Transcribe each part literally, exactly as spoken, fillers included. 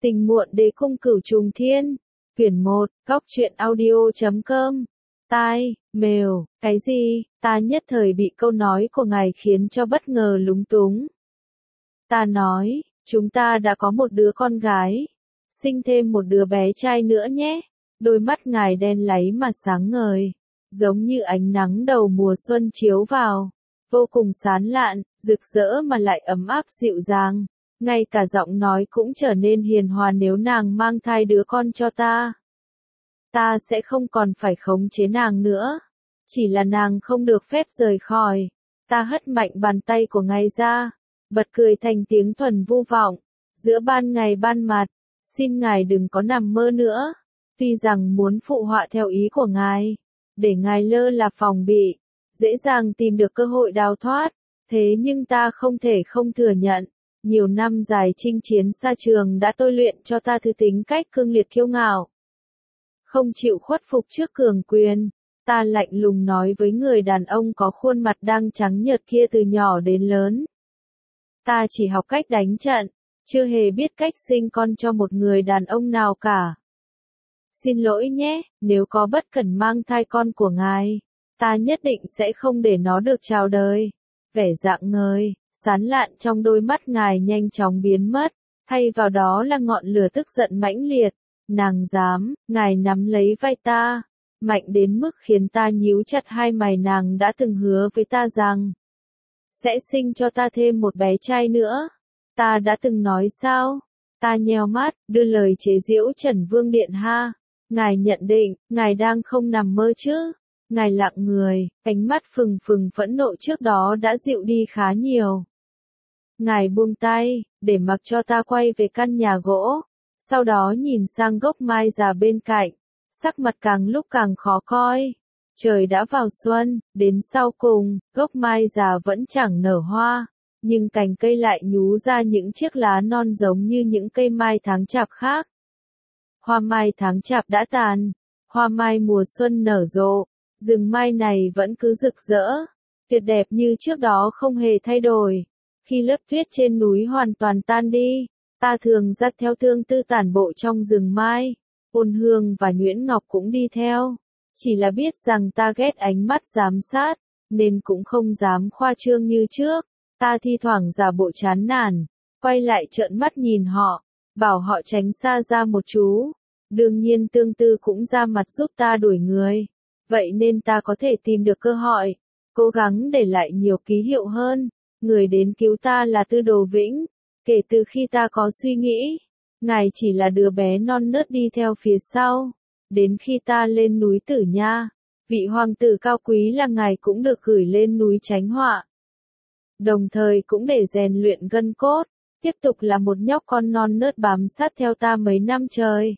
Tình muộn đế cung cửu trùng thiên. Quyển một, góc truyện audio chấm com. Tai, mèo, cái gì? Ta nhất thời bị câu nói của ngài khiến cho bất ngờ lúng túng. Ta nói, chúng ta đã có một đứa con gái. Sinh thêm một đứa bé trai nữa nhé. Đôi mắt ngài đen láy mà sáng ngời. Giống như ánh nắng đầu mùa xuân chiếu vào. Vô cùng sán lạn, rực rỡ mà lại ấm áp dịu dàng. Ngay cả giọng nói cũng trở nên hiền hòa nếu nàng mang thai đứa con cho ta. Ta sẽ không còn phải khống chế nàng nữa. Chỉ là nàng không được phép rời khỏi. Ta hất mạnh bàn tay của ngài ra. Bật cười thành tiếng thuần vu vọng. Giữa ban ngày ban mặt. Xin ngài đừng có nằm mơ nữa. Tuy rằng muốn phụ họa theo ý của ngài. Để ngài lơ là phòng bị. Dễ dàng tìm được cơ hội đào thoát. Thế nhưng ta không thể không thừa nhận. Nhiều năm dài chinh chiến xa trường đã tôi luyện cho ta thứ tính cách cương liệt kiêu ngạo. Không chịu khuất phục trước cường quyền. Ta lạnh lùng nói với người đàn ông có khuôn mặt đang trắng nhợt kia từ nhỏ đến lớn. Ta chỉ học cách đánh trận. Chưa hề biết cách sinh con cho một người đàn ông nào cả. Xin lỗi nhé, nếu có bất cẩn mang thai con của ngài. Ta nhất định sẽ không để nó được chào đời. Vẻ rạng ngời, sán lạn trong đôi mắt ngài nhanh chóng biến mất. Thay vào đó là ngọn lửa tức giận mãnh liệt. Nàng dám, ngài nắm lấy vai ta. Mạnh đến mức khiến ta nhíu chặt hai mày. Nàng đã từng hứa với ta rằng sẽ sinh cho ta thêm một bé trai nữa. Ta đã từng nói sao? Ta nheo mắt, đưa lời chế giễu Trần Vương Điện ha. Ngài nhận định, ngài đang không nằm mơ chứ? Ngài lặng người, ánh mắt phừng phừng phẫn nộ trước đó đã dịu đi khá nhiều. Ngài buông tay, để mặc cho ta quay về căn nhà gỗ. Sau đó nhìn sang gốc mai già bên cạnh. Sắc mặt càng lúc càng khó coi. Trời đã vào xuân, đến sau cùng, gốc mai già vẫn chẳng nở hoa. Nhưng cành cây lại nhú ra những chiếc lá non giống như những cây mai tháng chạp khác. Hoa mai tháng chạp đã tàn. Hoa mai mùa xuân nở rộ. Rừng mai này vẫn cứ rực rỡ. Tuyệt đẹp như trước đó không hề thay đổi. Khi lớp tuyết trên núi hoàn toàn tan đi, ta thường dắt theo Thương Tư tản bộ trong rừng mai. Ôn Hương và Nhuyễn Ngọc cũng đi theo. Chỉ là biết rằng ta ghét ánh mắt giám sát, nên cũng không dám khoa trương như trước. Ta thi thoảng giả bộ chán nản, quay lại trợn mắt nhìn họ, bảo họ tránh xa ra một chú. Đương nhiên Tương Tư cũng ra mặt giúp ta đuổi người. Vậy nên ta có thể tìm được cơ hội, cố gắng để lại nhiều ký hiệu hơn. Người đến cứu ta là Tư Đồ Vĩnh. Kể từ khi ta có suy nghĩ, ngài chỉ là đứa bé non nớt đi theo phía sau. Đến khi ta lên núi Tử Nha, vị hoàng tử cao quý là ngài cũng được gửi lên núi tránh họa. Đồng thời cũng để rèn luyện gân cốt, tiếp tục là một nhóc con non nớt bám sát theo ta mấy năm trời.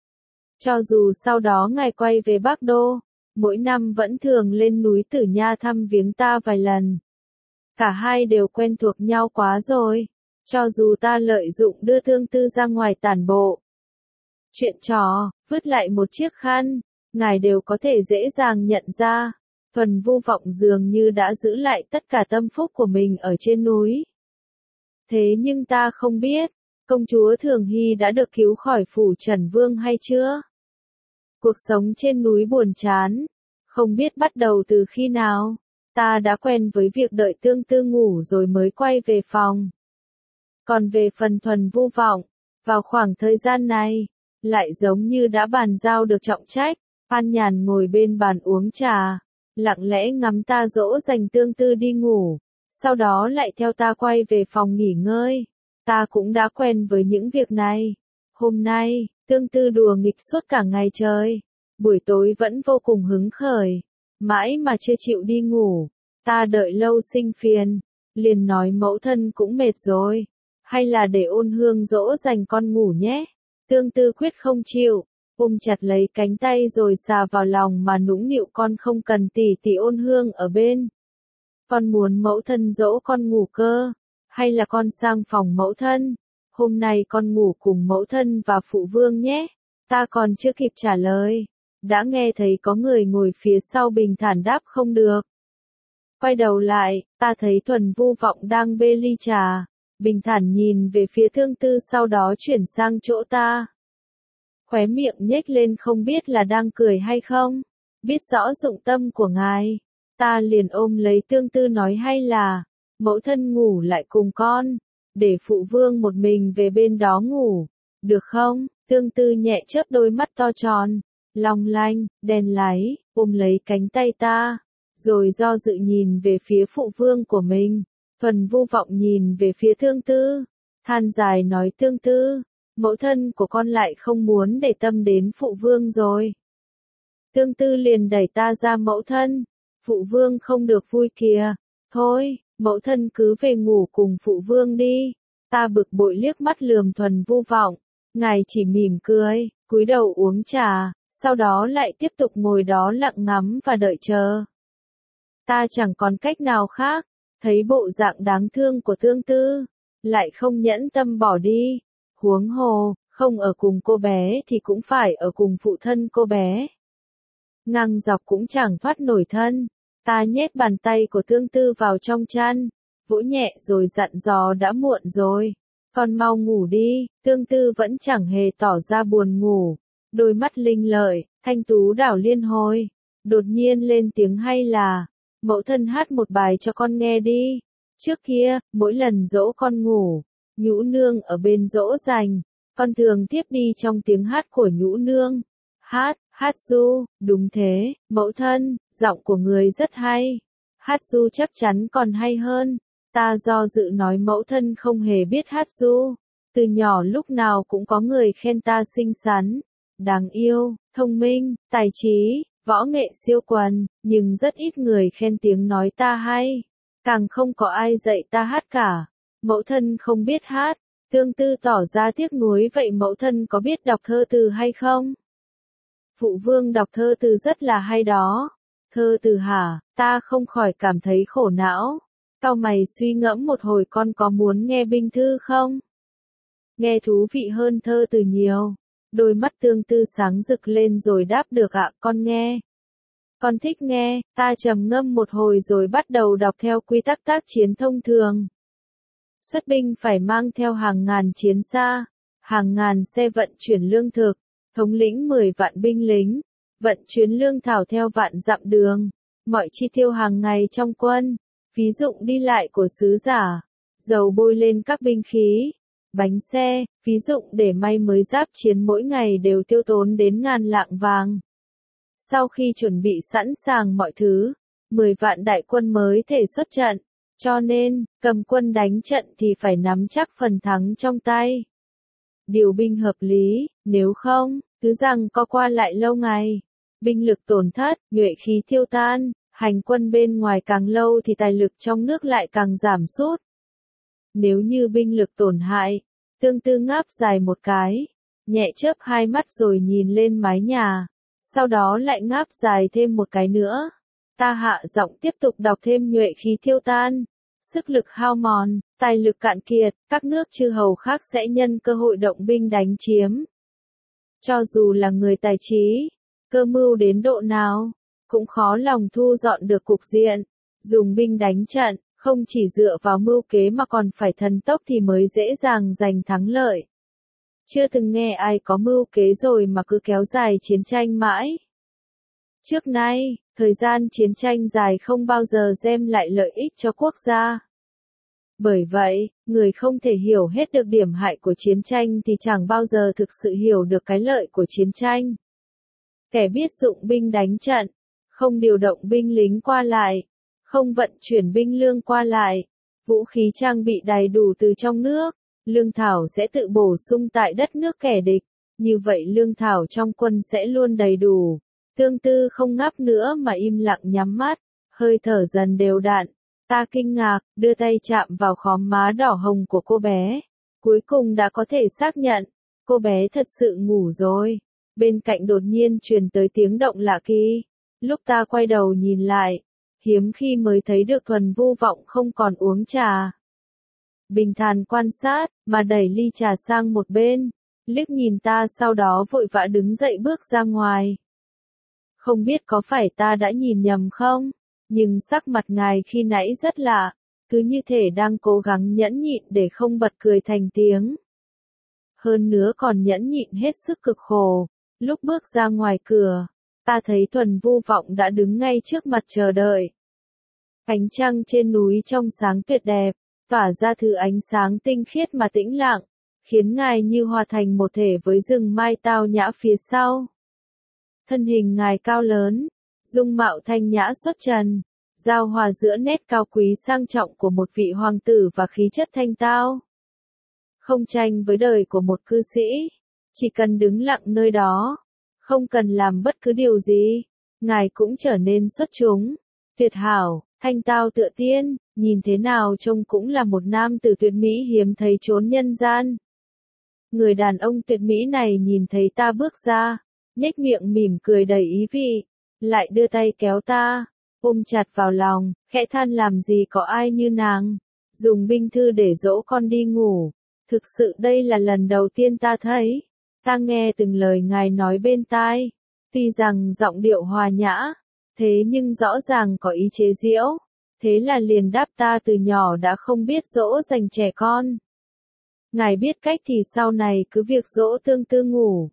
Cho dù sau đó ngài quay về Bắc Đô, mỗi năm vẫn thường lên núi Tử Nha thăm viếng ta vài lần. Cả hai đều quen thuộc nhau quá rồi. Cho dù ta lợi dụng đưa Thương Tư ra ngoài tản bộ, chuyện trò, vứt lại một chiếc khăn, ngài đều có thể dễ dàng nhận ra. Thuần Vu Vọng dường như đã giữ lại tất cả tâm phúc của mình ở trên núi. Thế nhưng ta không biết, công chúa Thường Hy đã được cứu khỏi phủ Trần Vương hay chưa? Cuộc sống trên núi buồn chán, không biết bắt đầu từ khi nào. Ta đã quen với việc đợi Tương Tư ngủ rồi mới quay về phòng. Còn về phần Thuần Vu Vọng, vào khoảng thời gian này, lại giống như đã bàn giao được trọng trách. An nhàn ngồi bên bàn uống trà, lặng lẽ ngắm ta dỗ dành Tương Tư đi ngủ, sau đó lại theo ta quay về phòng nghỉ ngơi. Ta cũng đã quen với những việc này. Hôm nay, Tương Tư đùa nghịch suốt cả ngày trời. Buổi tối vẫn vô cùng hứng khởi. Mãi mà chưa chịu đi ngủ. Ta đợi lâu sinh phiền. Liền nói mẫu thân cũng mệt rồi. Hay là để Ôn Hương dỗ dành con ngủ nhé. Tương Tư quyết không chịu. Ôm chặt lấy cánh tay rồi xà vào lòng mà nũng nịu con không cần tỷ tỷ Ôn Hương ở bên. Con muốn mẫu thân dỗ con ngủ cơ. Hay là con sang phòng mẫu thân. Hôm nay con ngủ cùng mẫu thân và phụ vương nhé. Ta còn chưa kịp trả lời. Đã nghe thấy có người ngồi phía sau bình thản đáp không được. Quay đầu lại, ta thấy Thuần Vu Vọng đang bê ly trà. bình thản nhìn về phía Thương Tư sau đó chuyển sang chỗ ta. Khóe miệng nhếch lên không biết là đang cười hay không. Biết rõ dụng tâm của ngài. Ta liền ôm lấy Tương Tư nói hay là, mẫu thân ngủ lại cùng con, để phụ vương một mình về bên đó ngủ, được không? Tương Tư nhẹ chớp đôi mắt to tròn, long lanh, đen láy, ôm lấy cánh tay ta, rồi do dự nhìn về phía phụ vương của mình. Thuần Vu Vọng nhìn về phía Tương Tư, than dài nói Tương Tư, mẫu thân của con lại không muốn để tâm đến phụ vương rồi. Tương Tư liền đẩy ta ra mẫu thân, phụ vương không được vui kìa, thôi, mẫu thân cứ về ngủ cùng phụ vương đi. Ta bực bội liếc mắt lườm Thuần Vu Vọng, ngài chỉ mỉm cười, cúi đầu uống trà, sau đó lại tiếp tục ngồi đó lặng ngắm và đợi chờ. Ta chẳng còn cách nào khác, thấy bộ dạng đáng thương của Tương Tư, lại không nhẫn tâm bỏ đi. Huống hồ, không ở cùng cô bé thì cũng phải ở cùng phụ thân cô bé. Ngang dọc cũng chẳng thoát nổi thân. Ta nhét bàn tay của Tương Tư vào trong chăn, vỗ nhẹ rồi dặn dò đã muộn rồi, con mau ngủ đi. Tương Tư vẫn chẳng hề tỏ ra buồn ngủ, đôi mắt linh lợi, thanh tú đảo liên hồi. Đột nhiên lên tiếng hay là, mẫu thân hát một bài cho con nghe đi. Trước kia, mỗi lần dỗ con ngủ, Nhũ nương ở bên dỗ dành, con thường tiếp đi trong tiếng hát của Nhũ nương. Hát, hát du, đúng thế, mẫu thân, giọng của người rất hay. Hát du chắc chắn còn hay hơn. Ta do dự nói mẫu thân không hề biết hát du. Từ nhỏ lúc nào cũng có người khen ta xinh xắn, đáng yêu, thông minh, tài trí, võ nghệ siêu quần, nhưng rất ít người khen tiếng nói ta hay. Càng không có ai dạy ta hát cả. Mẫu thân không biết hát. Tương Tư tỏ ra tiếc nuối, vậy mẫu thân có biết đọc thơ từ hay không? Phụ vương đọc thơ từ rất là hay đó. Thơ từ hả? Ta không khỏi cảm thấy khổ não. Cau mày suy ngẫm một hồi, con có muốn nghe binh thư không? Nghe thú vị hơn thơ từ nhiều. Đôi mắt Tương Tư sáng rực lên rồi đáp được ạ, con nghe. Con thích nghe. Ta trầm ngâm một hồi rồi bắt đầu đọc theo quy tắc tác chiến thông thường. Xuất binh phải mang theo hàng ngàn chiến xa, hàng ngàn xe vận chuyển lương thực, thống lĩnh mười vạn binh lính, vận chuyển lương thảo theo vạn dặm đường, mọi chi tiêu hàng ngày trong quân, ví dụ đi lại của sứ giả, dầu bôi lên các binh khí, bánh xe, ví dụ để may mới giáp chiến mỗi ngày đều tiêu tốn đến ngàn lạng vàng. Sau khi chuẩn bị sẵn sàng mọi thứ, mười vạn đại quân mới thể xuất trận. Cho nên, cầm quân đánh trận thì phải nắm chắc phần thắng trong tay. Điều binh hợp lý, nếu không, cứ rằng co qua lại lâu ngày. Binh lực tổn thất, nhuệ khí tiêu tan, hành quân bên ngoài càng lâu thì tài lực trong nước lại càng giảm sút. Nếu như binh lực tổn hại, Tương Tư ngáp dài một cái, nhẹ chớp hai mắt rồi nhìn lên mái nhà, sau đó lại ngáp dài thêm một cái nữa. Ta hạ giọng tiếp tục đọc thêm nhuệ khí tiêu tan, sức lực hao mòn, tài lực cạn kiệt, các nước chư hầu khác sẽ nhân cơ hội động binh đánh chiếm. Cho dù là người tài trí, cơ mưu đến độ nào, cũng khó lòng thu dọn được cục diện. Dùng binh đánh trận, không chỉ dựa vào mưu kế mà còn phải thần tốc thì mới dễ dàng giành thắng lợi. Chưa từng nghe ai có mưu kế rồi mà cứ kéo dài chiến tranh mãi. Trước nay, thời gian chiến tranh dài không bao giờ đem lại lợi ích cho quốc gia. Bởi vậy, người không thể hiểu hết được điểm hại của chiến tranh thì chẳng bao giờ thực sự hiểu được cái lợi của chiến tranh. Kẻ biết dụng binh đánh trận, không điều động binh lính qua lại, không vận chuyển binh lương qua lại, vũ khí trang bị đầy đủ từ trong nước, lương thảo sẽ tự bổ sung tại đất nước kẻ địch, như vậy lương thảo trong quân sẽ luôn đầy đủ. Tương Tư không ngáp nữa mà im lặng nhắm mắt, hơi thở dần đều đặn. Ta kinh ngạc, đưa tay chạm vào khóm má đỏ hồng của cô bé. Cuối cùng đã có thể xác nhận, cô bé thật sự ngủ rồi. Bên cạnh đột nhiên truyền tới tiếng động lạ kỳ. Lúc ta quay đầu nhìn lại, hiếm khi mới thấy được Thuần Vu Vọng không còn uống trà. Bình thản quan sát, mà đẩy ly trà sang một bên, liếc nhìn ta sau đó vội vã đứng dậy bước ra ngoài. Không biết có phải ta đã nhìn nhầm không, nhưng sắc mặt ngài khi nãy rất lạ, cứ như thể đang cố gắng nhẫn nhịn để không bật cười thành tiếng. Hơn nữa còn nhẫn nhịn hết sức cực khổ. Lúc bước ra ngoài cửa, ta thấy Thuần Vu Vọng đã đứng ngay trước mặt chờ đợi. Ánh trăng trên núi trong sáng tuyệt đẹp, tỏa ra thứ ánh sáng tinh khiết mà tĩnh lặng, khiến ngài như hòa thành một thể với rừng mai tao nhã phía sau. Thân hình ngài cao lớn, dung mạo thanh nhã xuất trần, giao hòa giữa nét cao quý sang trọng của một vị hoàng tử và khí chất thanh tao. Không tranh với đời của một cư sĩ, chỉ cần đứng lặng nơi đó, không cần làm bất cứ điều gì, ngài cũng trở nên xuất chúng, tuyệt hảo, thanh tao tựa tiên, nhìn thế nào trông cũng là một nam tử tuyệt mỹ hiếm thấy chốn nhân gian. Người đàn ông tuyệt mỹ này nhìn thấy ta bước ra, nhếch miệng mỉm cười đầy ý vị, lại đưa tay kéo ta, ôm chặt vào lòng, khẽ than làm gì có ai như nàng, dùng binh thư để dỗ con đi ngủ. Thực sự đây là lần đầu tiên ta thấy, ta nghe từng lời ngài nói bên tai, tuy rằng giọng điệu hòa nhã, thế nhưng rõ ràng có ý chế giễu, thế là liền đáp ta từ nhỏ đã không biết dỗ dành trẻ con. Ngài biết cách thì sau này cứ việc dỗ Tương Tư ngủ.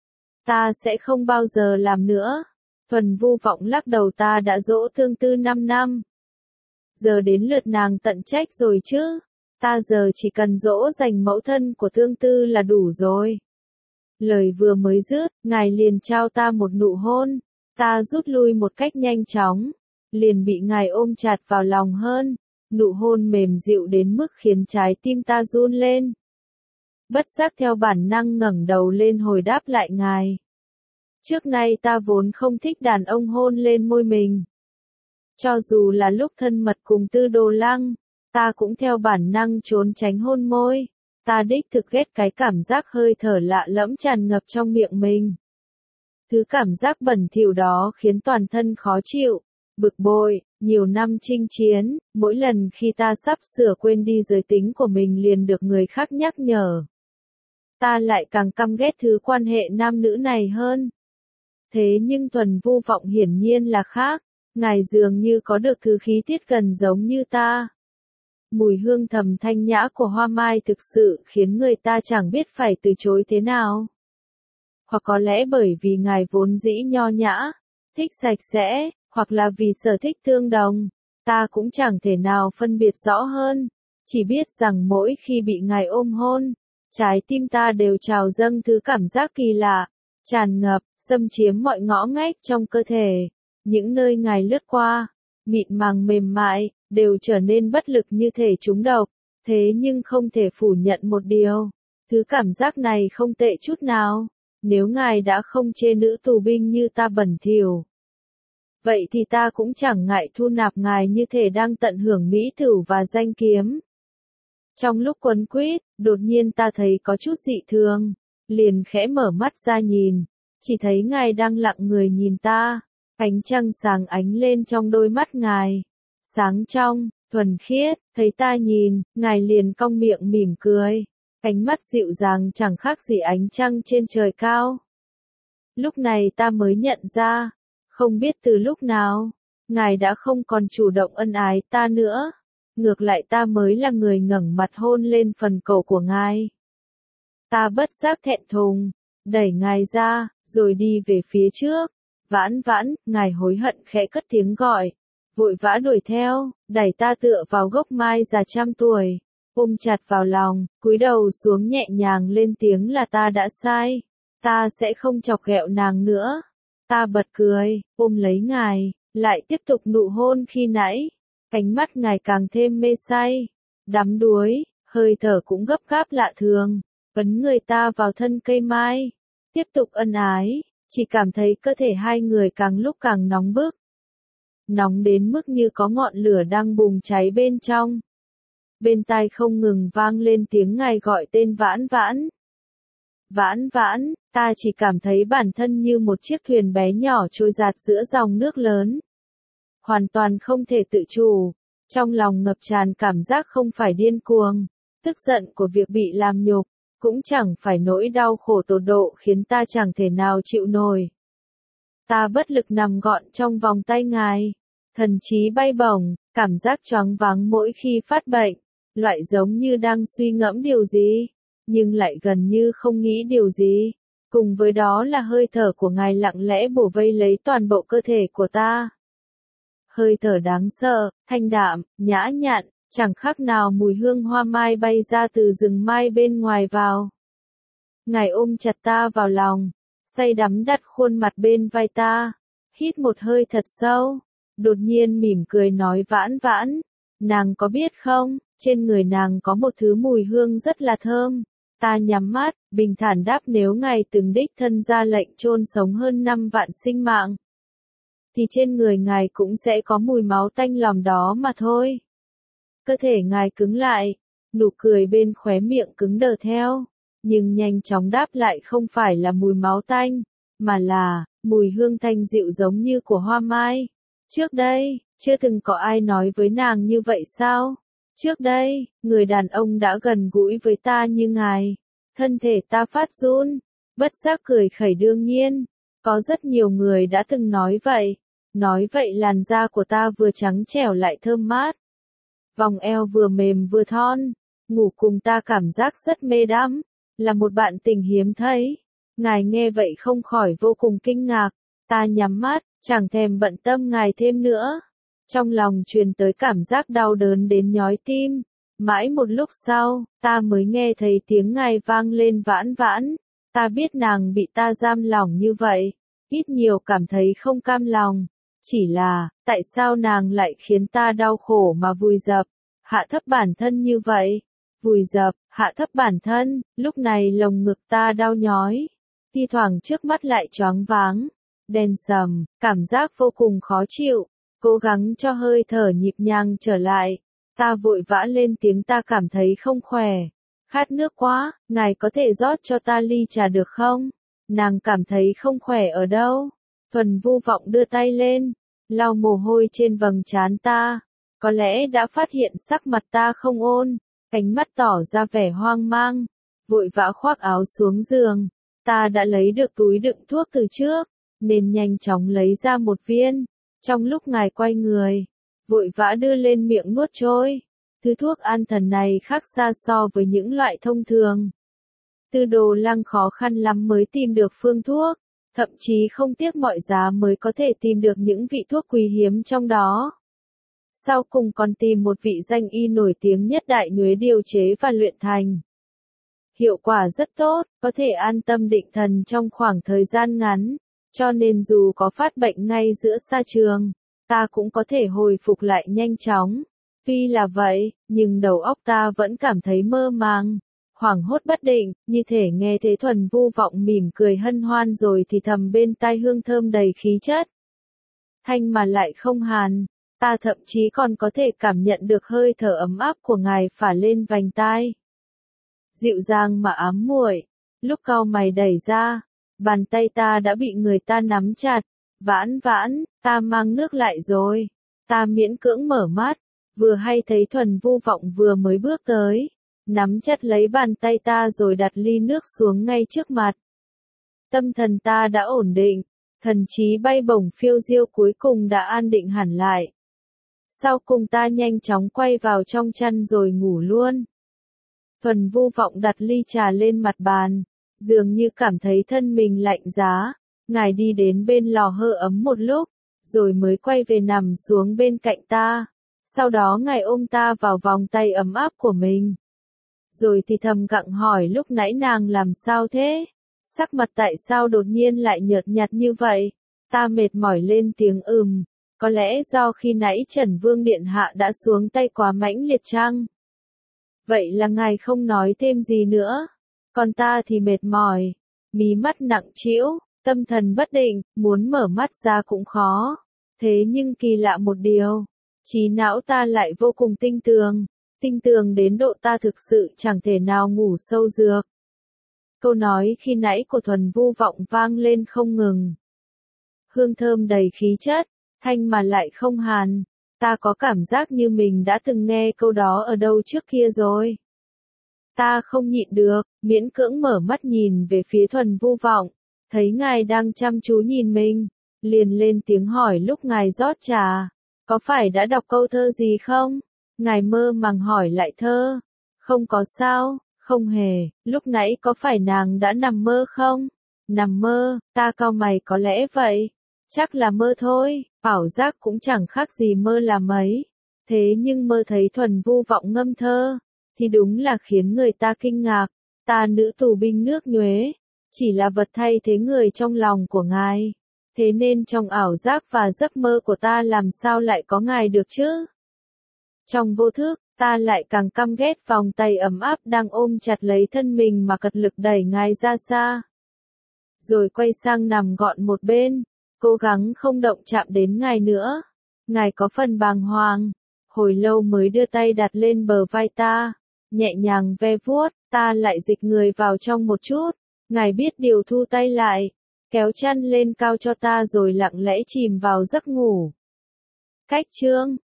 Ta sẽ không bao giờ làm nữa. Thuần Vu Vọng lắc đầu, ta đã dỗ Tương Tư năm năm. Giờ đến lượt nàng tận trách rồi chứ. Ta giờ chỉ cần dỗ dành mẫu thân của Tương Tư là đủ rồi. Lời vừa mới dứt, ngài liền trao ta một nụ hôn. Ta rút lui một cách nhanh chóng, liền bị ngài ôm chặt vào lòng hơn. Nụ hôn mềm dịu đến mức khiến trái tim ta run lên. Bất giác theo bản năng ngẩng đầu lên hồi đáp lại ngài. Trước nay ta vốn không thích đàn ông hôn lên môi mình. Cho dù là lúc thân mật cùng Tư Đồ Lăng, ta cũng theo bản năng trốn tránh hôn môi. Ta đích thực ghét cái cảm giác hơi thở lạ lẫm tràn ngập trong miệng mình. Thứ cảm giác bẩn thỉu đó khiến toàn thân khó chịu, bực bội. Nhiều năm chinh chiến, mỗi lần khi ta sắp sửa quên đi giới tính của mình liền được người khác nhắc nhở. Ta lại càng căm ghét thứ quan hệ nam nữ này hơn. Thế nhưng Thuần Vu Vọng hiển nhiên là khác, ngài dường như có được thứ khí tiết gần giống như ta. Mùi hương thầm thanh nhã của hoa mai thực sự khiến người ta chẳng biết phải từ chối thế nào. Hoặc có lẽ bởi vì ngài vốn dĩ nho nhã, thích sạch sẽ, hoặc là vì sở thích tương đồng, ta cũng chẳng thể nào phân biệt rõ hơn, chỉ biết rằng mỗi khi bị ngài ôm hôn, trái tim ta đều trào dâng thứ cảm giác kỳ lạ, tràn ngập, xâm chiếm mọi ngõ ngách trong cơ thể. Những nơi ngài lướt qua, mịn màng mềm mại, đều trở nên bất lực như thể trúng độc, thế nhưng không thể phủ nhận một điều, thứ cảm giác này không tệ chút nào, nếu ngài đã không chê nữ tù binh như ta bẩn thỉu. Vậy thì ta cũng chẳng ngại thu nạp ngài như thể đang tận hưởng mỹ thửu và danh kiếm. Trong lúc quấn quýt, đột nhiên ta thấy có chút dị thường, liền khẽ mở mắt ra nhìn, chỉ thấy ngài đang lặng người nhìn ta, ánh trăng sáng ánh lên trong đôi mắt ngài, sáng trong, thuần khiết, thấy ta nhìn, ngài liền cong miệng mỉm cười, ánh mắt dịu dàng chẳng khác gì ánh trăng trên trời cao. Lúc này ta mới nhận ra, không biết từ lúc nào, ngài đã không còn chủ động ân ái ta nữa. Ngược lại ta mới là người ngẩng mặt hôn lên phần cổ của ngài. Ta bất giác thẹn thùng, đẩy ngài ra, rồi đi về phía trước. Vãn vãn, ngài hối hận khẽ cất tiếng gọi. Vội vã đuổi theo, đẩy ta tựa vào gốc mai già trăm tuổi. Ôm chặt vào lòng, cúi đầu xuống nhẹ nhàng lên tiếng là ta đã sai. Ta sẽ không chọc ghẹo nàng nữa. Ta bật cười, ôm lấy ngài, lại tiếp tục nụ hôn khi nãy. Ánh mắt ngài càng thêm mê say, đắm đuối, hơi thở cũng gấp gáp lạ thường, ấn người ta vào thân cây mai, tiếp tục ân ái, chỉ cảm thấy cơ thể hai người càng lúc càng nóng bức. Nóng đến mức như có ngọn lửa đang bùng cháy bên trong. Bên tai không ngừng vang lên tiếng ngài gọi tên Vãn Vãn. Vãn Vãn, ta chỉ cảm thấy bản thân như một chiếc thuyền bé nhỏ trôi dạt giữa dòng nước lớn. Hoàn toàn không thể tự chủ, trong lòng ngập tràn cảm giác không phải điên cuồng, tức giận của việc bị làm nhục, cũng chẳng phải nỗi đau khổ tột độ khiến ta chẳng thể nào chịu nổi. Ta bất lực nằm gọn trong vòng tay ngài, thần trí bay bổng, cảm giác choáng váng mỗi khi phát bệnh, loại giống như đang suy ngẫm điều gì, nhưng lại gần như không nghĩ điều gì. Cùng với đó là hơi thở của Ngài lặng lẽ bổ vây lấy toàn bộ cơ thể của ta. Hơi thở đáng sợ, thanh đạm, nhã nhặn, chẳng khác nào mùi hương hoa mai bay ra từ rừng mai bên ngoài vào. Ngài ôm chặt ta vào lòng, say đắm đặt khuôn mặt bên vai ta, hít một hơi thật sâu, đột nhiên mỉm cười nói vãn vãn, nàng có biết không, trên người nàng có một thứ mùi hương rất là thơm. Ta nhắm mắt, bình thản đáp nếu Ngài từng đích thân ra lệnh chôn sống hơn năm vạn sinh mạng, thì trên người Ngài cũng sẽ có mùi máu tanh lòm đó mà thôi. Cơ thể Ngài cứng lại, nụ cười bên khóe miệng cứng đờ theo, nhưng nhanh chóng đáp lại không phải là mùi máu tanh, mà là mùi hương thanh dịu giống như của hoa mai. Trước đây, chưa từng có ai nói với nàng như vậy sao? Trước đây, người đàn ông đã gần gũi với ta như Ngài. Thân thể ta phát run, bất giác cười khẩy đương nhiên. Có rất nhiều người đã từng nói vậy. Nói vậy làn da của ta vừa trắng trẻo lại thơm mát. Vòng eo vừa mềm vừa thon. Ngủ cùng ta cảm giác rất mê đắm. Là một bạn tình hiếm thấy. Ngài nghe vậy không khỏi vô cùng kinh ngạc. Ta nhắm mắt, chẳng thèm bận tâm Ngài thêm nữa. Trong lòng truyền tới cảm giác đau đớn đến nhói tim. Mãi một lúc sau, ta mới nghe thấy tiếng Ngài vang lên vãn vãn. Ta biết nàng bị ta giam lỏng như vậy. Ít nhiều cảm thấy không cam lòng. Chỉ là, tại sao nàng lại khiến ta đau khổ mà vùi dập, hạ thấp bản thân như vậy? Vùi dập, hạ thấp bản thân, lúc này lồng ngực ta đau nhói. Thi thoảng trước mắt lại choáng váng. Đen sầm, cảm giác vô cùng khó chịu. Cố gắng cho hơi thở nhịp nhàng trở lại. Ta vội vã lên tiếng ta cảm thấy không khỏe. Khát nước quá, Ngài có thể rót cho ta ly trà được không? Nàng cảm thấy không khỏe ở đâu? Thuần Vu Vọng đưa tay lên, lau mồ hôi trên vầng trán ta. Có lẽ đã phát hiện sắc mặt ta không ôn, ánh mắt tỏ ra vẻ hoang mang. Vội vã khoác áo xuống giường. Ta đã lấy được túi đựng thuốc từ trước, nên nhanh chóng lấy ra một viên. Trong lúc Ngài quay người, vội vã đưa lên miệng nuốt trôi. Thứ thuốc an thần này khác xa so với những loại thông thường. Tư Đồ Lăng khó khăn lắm mới tìm được phương thuốc, thậm chí không tiếc mọi giá mới có thể tìm được những vị thuốc quý hiếm trong đó. Sau cùng còn tìm một vị danh y nổi tiếng nhất Đại Nhuế điều chế và luyện thành. Hiệu quả rất tốt, có thể an tâm định thần trong khoảng thời gian ngắn, cho nên dù có phát bệnh ngay giữa sa trường, ta cũng có thể hồi phục lại nhanh chóng. Tuy là vậy, nhưng đầu óc ta vẫn cảm thấy mơ màng, hoảng hốt bất định, như thể nghe thấy Thuần Vu Vọng mỉm cười hân hoan rồi thì thầm bên tai hương thơm đầy khí chất. Thanh mà lại không hàn, ta thậm chí còn có thể cảm nhận được hơi thở ấm áp của Ngài phả lên vành tai. Dịu dàng mà ám muội, lúc cau mày đẩy ra, bàn tay ta đã bị người ta nắm chặt. Vãn vãn, ta mang nước lại rồi. Ta miễn cưỡng mở mắt, vừa hay thấy Thuần Vu Vọng vừa mới bước tới, nắm chặt lấy bàn tay ta rồi đặt ly nước xuống ngay trước mặt. Tâm thần ta đã ổn định, thần trí bay bổng phiêu diêu cuối cùng đã an định hẳn lại. Sau cùng ta nhanh chóng quay vào trong chăn rồi ngủ luôn. Thuần Vu Vọng đặt ly trà lên mặt bàn, dường như cảm thấy thân mình lạnh giá. Ngài đi đến bên lò hơi ấm một lúc, rồi mới quay về nằm xuống bên cạnh ta. Sau đó Ngài ôm ta vào vòng tay ấm áp của mình. Rồi thì thầm gặng hỏi lúc nãy nàng làm sao thế? Sắc mặt tại sao đột nhiên lại nhợt nhạt như vậy? Ta mệt mỏi lên tiếng ừm, có lẽ do khi nãy Trần Vương Điện Hạ đã xuống tay quá mãnh liệt chăng? Vậy là Ngài không nói thêm gì nữa. Còn ta thì mệt mỏi, mí mắt nặng trĩu. Tâm thần bất định, muốn mở mắt ra cũng khó. Thế nhưng kỳ lạ một điều, trí não ta lại vô cùng tinh tường, tinh tường đến độ ta thực sự chẳng thể nào ngủ sâu được. Câu nói khi nãy của Thuần Vu Vọng vang lên không ngừng. Hương thơm đầy khí chất, thanh mà lại không hàn. Ta có cảm giác như mình đã từng nghe câu đó ở đâu trước kia rồi. Ta không nhịn được, miễn cưỡng mở mắt nhìn về phía Thuần Vu Vọng. Thấy Ngài đang chăm chú nhìn mình, liền lên tiếng hỏi lúc Ngài rót trà. Có phải đã đọc câu thơ gì không? Ngài mơ màng hỏi lại thơ. Không có sao, không hề, lúc nãy có phải nàng đã nằm mơ không? Nằm mơ, ta cau mày có lẽ vậy. Chắc là mơ thôi, ảo giác cũng chẳng khác gì mơ là mấy. Thế nhưng mơ thấy thuần vu vọng ngâm thơ, thì đúng là khiến người ta kinh ngạc. Ta nữ tù binh nước Nhuế, chỉ là vật thay thế người trong lòng của ngài. Thế nên trong ảo giác và giấc mơ của ta làm sao lại có ngài được chứ? Trong vô thức, ta lại càng căm ghét vòng tay ấm áp đang ôm chặt lấy thân mình mà cật lực đẩy ngài ra xa. Rồi quay sang nằm gọn một bên, cố gắng không động chạm đến ngài nữa. Ngài có phần bàng hoàng, hồi lâu mới đưa tay đặt lên bờ vai ta, nhẹ nhàng ve vuốt, ta lại dịch người vào trong một chút. Ngài biết điều thu tay lại, kéo chăn lên cao cho ta rồi lặng lẽ chìm vào giấc ngủ. Cách chương